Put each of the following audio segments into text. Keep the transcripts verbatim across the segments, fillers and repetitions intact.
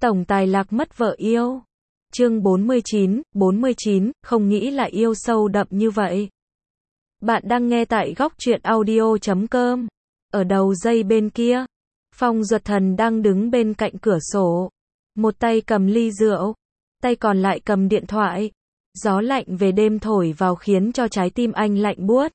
Tổng tài lạc mất vợ yêu. Chương bốn mươi chín, bốn mươi chín, không nghĩ lại yêu sâu đậm như vậy. Bạn đang nghe tại góc truyện audio chấm com. Ở đầu dây bên kia, Phong Duật Thần đang đứng bên cạnh cửa sổ. Một tay cầm ly rượu, tay còn lại cầm điện thoại. Gió lạnh về đêm thổi vào khiến cho trái tim anh lạnh buốt.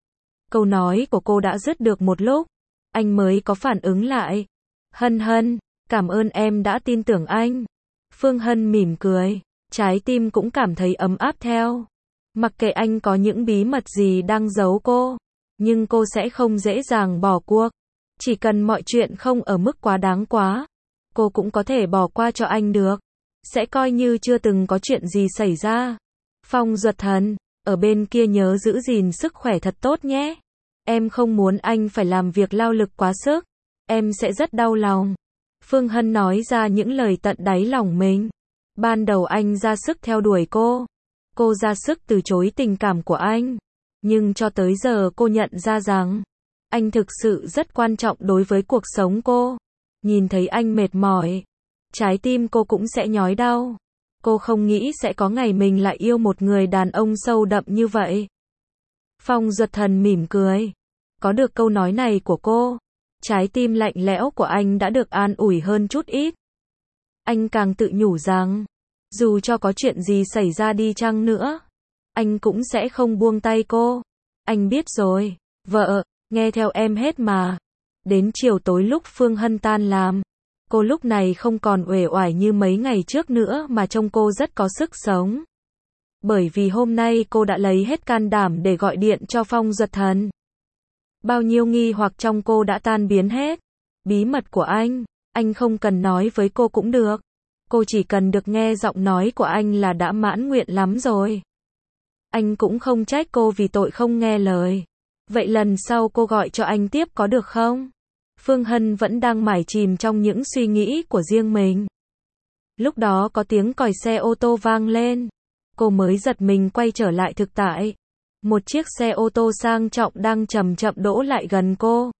Câu nói của cô đã dứt được một lúc, anh mới có phản ứng lại. Hân Hân, cảm ơn em đã tin tưởng anh. Phương Hân mỉm cười, trái tim cũng cảm thấy ấm áp theo. Mặc kệ anh có những bí mật gì đang giấu cô, nhưng cô sẽ không dễ dàng bỏ cuộc. Chỉ cần mọi chuyện không ở mức quá đáng quá, cô cũng có thể bỏ qua cho anh được. Sẽ coi như chưa từng có chuyện gì xảy ra. Phong Duật Thần, ở bên kia nhớ giữ gìn sức khỏe thật tốt nhé. Em không muốn anh phải làm việc lao lực quá sức. Em sẽ rất đau lòng. Phương Hân nói ra những lời tận đáy lòng mình. Ban đầu anh ra sức theo đuổi cô. Cô ra sức từ chối tình cảm của anh. Nhưng cho tới giờ cô nhận ra rằng, anh thực sự rất quan trọng đối với cuộc sống cô. Nhìn thấy anh mệt mỏi, trái tim cô cũng sẽ nhói đau. Cô không nghĩ sẽ có ngày mình lại yêu một người đàn ông sâu đậm như vậy. Phong Duật Thần mỉm cười. Có được câu nói này của cô, trái tim lạnh lẽo của anh đã được an ủi hơn chút ít. Anh càng tự nhủ rằng, dù cho có chuyện gì xảy ra đi chăng nữa, anh cũng sẽ không buông tay cô. Anh biết rồi, vợ, nghe theo em hết mà. Đến chiều tối lúc Phương Hân tan làm, cô lúc này không còn uể oải như mấy ngày trước nữa mà trông cô rất có sức sống. Bởi vì hôm nay cô đã lấy hết can đảm để gọi điện cho Phong Duật Thần. Bao nhiêu nghi hoặc trong cô đã tan biến hết. Bí mật của anh, anh không cần nói với cô cũng được. Cô chỉ cần được nghe giọng nói của anh là đã mãn nguyện lắm rồi. Anh cũng không trách cô vì tội không nghe lời. Vậy lần sau cô gọi cho anh tiếp có được không? Phương Hân vẫn đang mải chìm trong những suy nghĩ của riêng mình. Lúc đó có tiếng còi xe ô tô vang lên. Cô mới giật mình quay trở lại thực tại. Một chiếc xe ô tô sang trọng đang chậm chậm đỗ lại gần cô.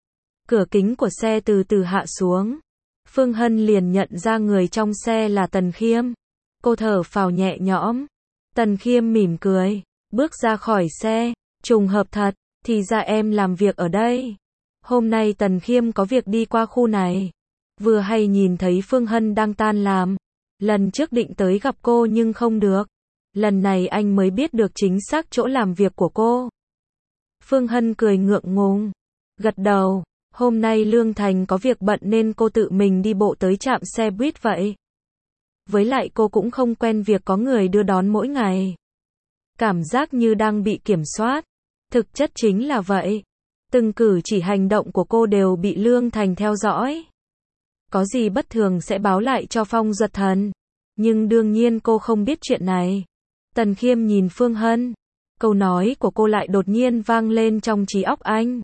Cửa kính của xe từ từ hạ xuống. Phương Hân liền nhận ra người trong xe là Tần Khiêm. Cô thở phào nhẹ nhõm. Tần Khiêm mỉm cười, bước ra khỏi xe. Trùng hợp thật, thì ra em làm việc ở đây. Hôm nay Tần Khiêm có việc đi qua khu này. Vừa hay nhìn thấy Phương Hân đang tan làm. Lần trước định tới gặp cô nhưng không được. Lần này anh mới biết được chính xác chỗ làm việc của cô. Phương Hân cười ngượng ngùng, gật đầu. Hôm nay Lương Thành có việc bận nên cô tự mình đi bộ tới trạm xe buýt vậy. Với lại cô cũng không quen việc có người đưa đón mỗi ngày. Cảm giác như đang bị kiểm soát. Thực chất chính là vậy. Từng cử chỉ hành động của cô đều bị Lương Thành theo dõi. Có gì bất thường sẽ báo lại cho Phong Duật Thần. Nhưng đương nhiên cô không biết chuyện này. Tần Khiêm nhìn Phương Hân. Câu nói của cô lại đột nhiên vang lên trong trí óc anh.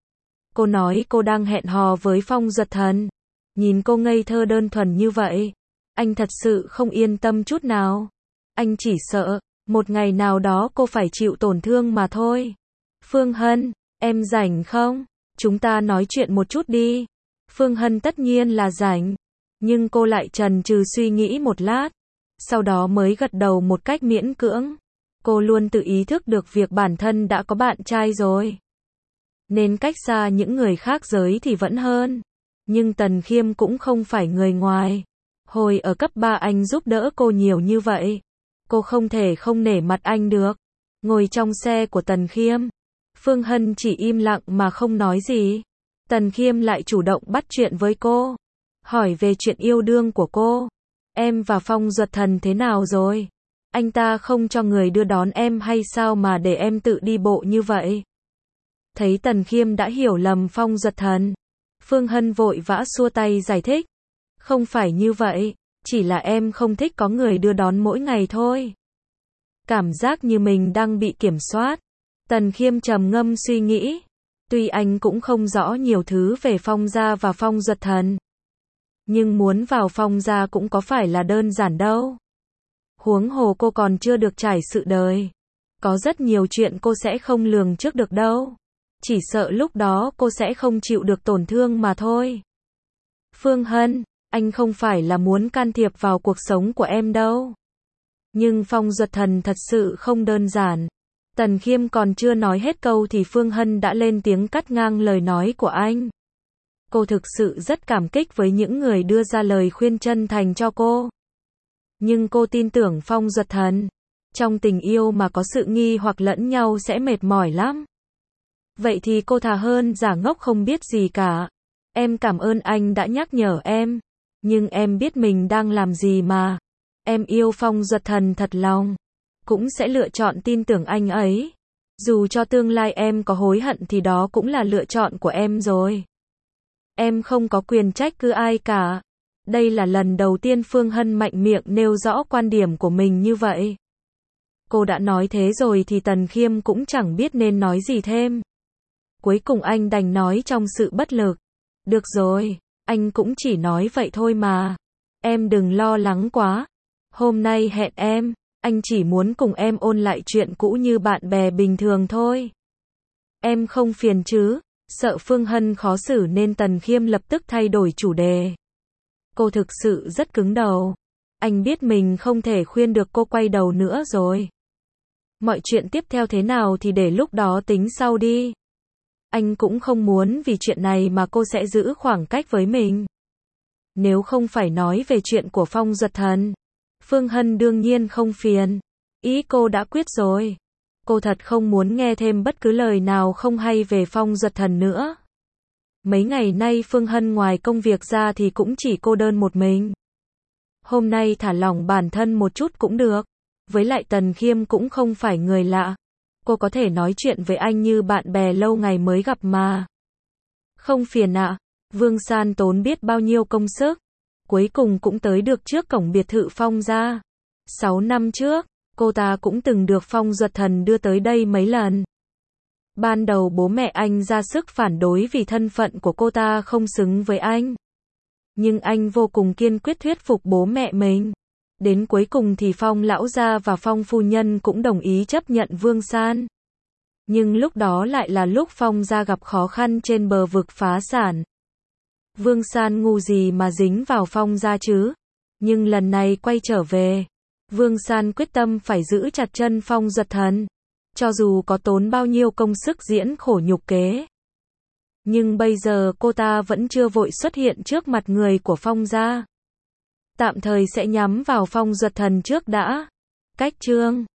Cô nói cô đang hẹn hò với Phong Duật Thần. Nhìn cô ngây thơ đơn thuần như vậy, anh thật sự không yên tâm chút nào. Anh chỉ sợ, một ngày nào đó cô phải chịu tổn thương mà thôi. Phương Hân, em rảnh không? Chúng ta nói chuyện một chút đi. Phương Hân tất nhiên là rảnh. Nhưng cô lại chần chừ suy nghĩ một lát. Sau đó mới gật đầu một cách miễn cưỡng. Cô luôn tự ý thức được việc bản thân đã có bạn trai rồi. Nên cách xa những người khác giới thì vẫn hơn. Nhưng Tần Khiêm cũng không phải người ngoài. Hồi ở cấp ba anh giúp đỡ cô nhiều như vậy. Cô không thể không nể mặt anh được. Ngồi trong xe của Tần Khiêm, Phương Hân chỉ im lặng mà không nói gì. Tần Khiêm lại chủ động bắt chuyện với cô. Hỏi về chuyện yêu đương của cô. Em và Phong Duật Thần thế nào rồi? Anh ta không cho người đưa đón em hay sao mà để em tự đi bộ như vậy? Thấy Tần Khiêm đã hiểu lầm Phong Duật Thần, Phương Hân vội vã xua tay giải thích. Không phải như vậy, chỉ là em không thích có người đưa đón mỗi ngày thôi. Cảm giác như mình đang bị kiểm soát. Tần Khiêm trầm ngâm suy nghĩ. Tuy anh cũng không rõ nhiều thứ về Phong gia và Phong Duật Thần. Nhưng muốn vào Phong gia cũng có phải là đơn giản đâu. Huống hồ cô còn chưa được trải sự đời. Có rất nhiều chuyện cô sẽ không lường trước được đâu. Chỉ sợ lúc đó cô sẽ không chịu được tổn thương mà thôi. Phương Hân, Anh không phải là muốn can thiệp vào cuộc sống của em đâu. Nhưng Phong Duật Thần thật sự không đơn giản. Tần Khiêm còn chưa nói hết câu thì Phương Hân đã lên tiếng cắt ngang lời nói của anh. Cô thực sự rất cảm kích với những người đưa ra lời khuyên chân thành cho cô. Nhưng cô tin tưởng Phong Duật Thần. Trong tình yêu mà có sự nghi hoặc lẫn nhau sẽ mệt mỏi lắm. Vậy thì cô thà hơn giả ngốc không biết gì cả. Em cảm ơn anh đã nhắc nhở em. Nhưng em biết mình đang làm gì mà. Em yêu Phong Duật Thần thật lòng. Cũng sẽ lựa chọn tin tưởng anh ấy. Dù cho tương lai em có hối hận thì đó cũng là lựa chọn của em rồi. Em không có quyền trách cứ ai cả. Đây là lần đầu tiên Phương Hân mạnh miệng nêu rõ quan điểm của mình như vậy. Cô đã nói thế rồi thì Tần Khiêm cũng chẳng biết nên nói gì thêm. Cuối cùng anh đành nói trong sự bất lực. Được rồi, anh cũng chỉ nói vậy thôi mà. Em đừng lo lắng quá. Hôm nay hẹn em, anh chỉ muốn cùng em ôn lại chuyện cũ như bạn bè bình thường thôi. Em không phiền chứ? Sợ Phương Hân khó xử nên Tần Khiêm lập tức thay đổi chủ đề. Cô thực sự rất cứng đầu. Anh biết mình không thể khuyên được cô quay đầu nữa rồi. Mọi chuyện tiếp theo thế nào thì để lúc đó tính sau đi. Anh cũng không muốn vì chuyện này mà cô sẽ giữ khoảng cách với mình. Nếu không phải nói về chuyện của Phong Duật Thần, Phương Hân đương nhiên không phiền. Ý cô đã quyết rồi. Cô thật không muốn nghe thêm bất cứ lời nào không hay về Phong Duật Thần nữa. Mấy ngày nay Phương Hân ngoài công việc ra thì cũng chỉ cô đơn một mình. Hôm nay thả lỏng bản thân một chút cũng được. Với lại Tần Khiêm cũng không phải người lạ. Cô có thể nói chuyện với anh như bạn bè lâu ngày mới gặp mà. Không phiền ạ. Vương San tốn biết bao nhiêu công sức. Cuối cùng cũng tới được trước cổng biệt thự Phong gia. Sáu năm trước, cô ta cũng từng được Phong Duật Thần đưa tới đây mấy lần. Ban đầu bố mẹ anh ra sức phản đối vì thân phận của cô ta không xứng với anh. Nhưng anh vô cùng kiên quyết thuyết phục bố mẹ mình. Đến cuối cùng thì Phong lão gia và Phong phu nhân cũng đồng ý chấp nhận Vương San. Nhưng lúc đó lại là lúc Phong gia gặp khó khăn trên bờ vực phá sản. Vương San ngu gì mà dính vào Phong gia chứ? Nhưng lần này quay trở về, Vương San quyết tâm phải giữ chặt chân Phong Duật Thần. Cho dù có tốn bao nhiêu công sức diễn khổ nhục kế. Nhưng bây giờ cô ta vẫn chưa vội xuất hiện trước mặt người của Phong gia. Tạm thời sẽ nhắm vào Phong Duật Thần trước đã. Cách chương